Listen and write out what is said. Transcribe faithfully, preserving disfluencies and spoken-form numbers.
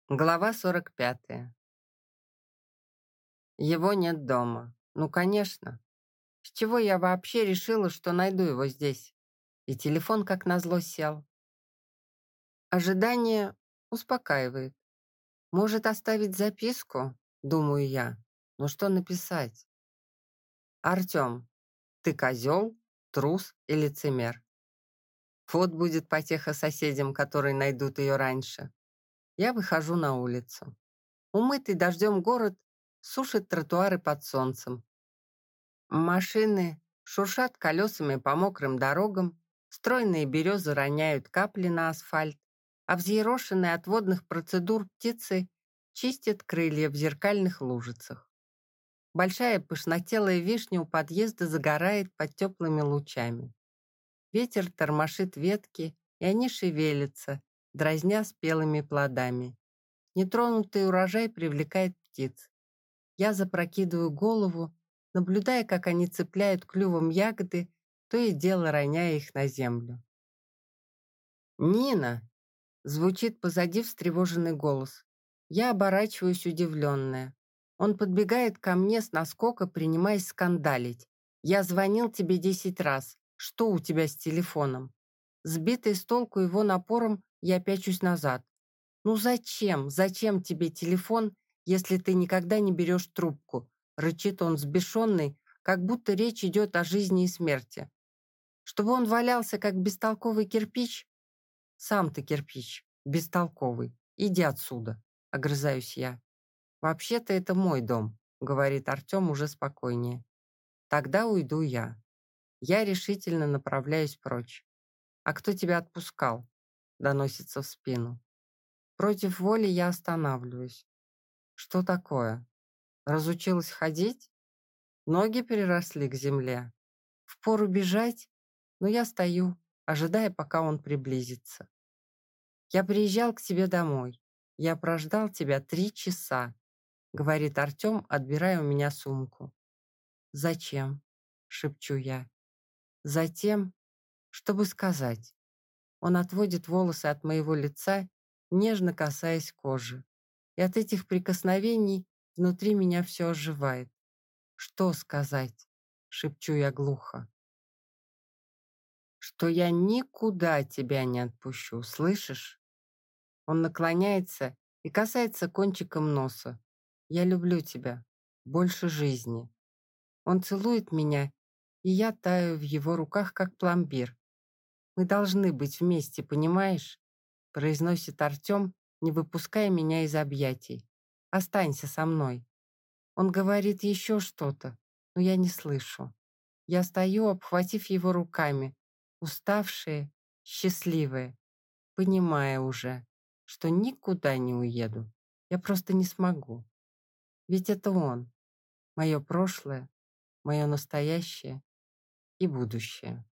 Глава сорок пятая. Его нет дома. Ну, конечно. С чего я вообще решила, что найду его здесь? И телефон, как назло, сел. Ожидание успокаивает. Может, оставить записку? Думаю я. Но что написать? Артем, ты козел, трус и лицемер. Вот будет потеха соседям, которые найдут ее раньше. Я выхожу на улицу. Умытый дождем город сушит тротуары под солнцем. Машины шуршат колесами по мокрым дорогам, стройные березы роняют капли на асфальт, а взъерошенные от водных процедур птицы чистят крылья в зеркальных лужицах. Большая пышнотелая вишня у подъезда загорает под теплыми лучами. Ветер тормошит ветки, и они шевелятся, дразня спелыми плодами. Нетронутый урожай привлекает птиц. Я запрокидываю голову, наблюдая, как они цепляют клювом ягоды, то и дело роняя их на землю. «Нина!» — звучит позади встревоженный голос. Я оборачиваюсь удивленная. Он подбегает ко мне с наскока, принимаясь скандалить. «Я звонил тебе десять раз. Что у тебя с телефоном?» Сбитый с толку его напором, я пячусь назад. «Ну зачем, зачем тебе телефон, если ты никогда не берешь трубку?» Рычит он взбешенный, как будто речь идет о жизни и смерти. «Чтобы он валялся, как бестолковый кирпич?» «Сам ты кирпич, бестолковый. Иди отсюда», — огрызаюсь я. «Вообще-то это мой дом», — говорит Артем уже спокойнее. «Тогда уйду я». Я решительно направляюсь прочь. «А кто тебя отпускал?» — доносится в спину. Против воли я останавливаюсь. Что такое? Разучилась ходить? Ноги переросли к земле. Впору бежать, но я стою, ожидая, пока он приблизится. «Я приезжал к тебе домой. Я прождал тебя три часа», — говорит Артем, отбирая у меня сумку. «Зачем?» — шепчу я. «Затем, чтобы сказать». Он отводит волосы от моего лица, нежно касаясь кожи. И от этих прикосновений внутри меня все оживает. «Что сказать?» — шепчу я глухо. «Что я никуда тебя не отпущу, слышишь?» Он наклоняется и касается кончиком носа. «Я люблю тебя. Больше жизни». Он целует меня, и я таю в его руках, как пломбир. «Мы должны быть вместе, понимаешь?» — произносит Артем, не выпуская меня из объятий. «Останься со мной». Он говорит еще что-то, но я не слышу. Я стою, обхватив его руками, уставшие, счастливые, понимая уже, что никуда не уеду. Я просто не смогу. Ведь это он, мое прошлое, мое настоящее и будущее.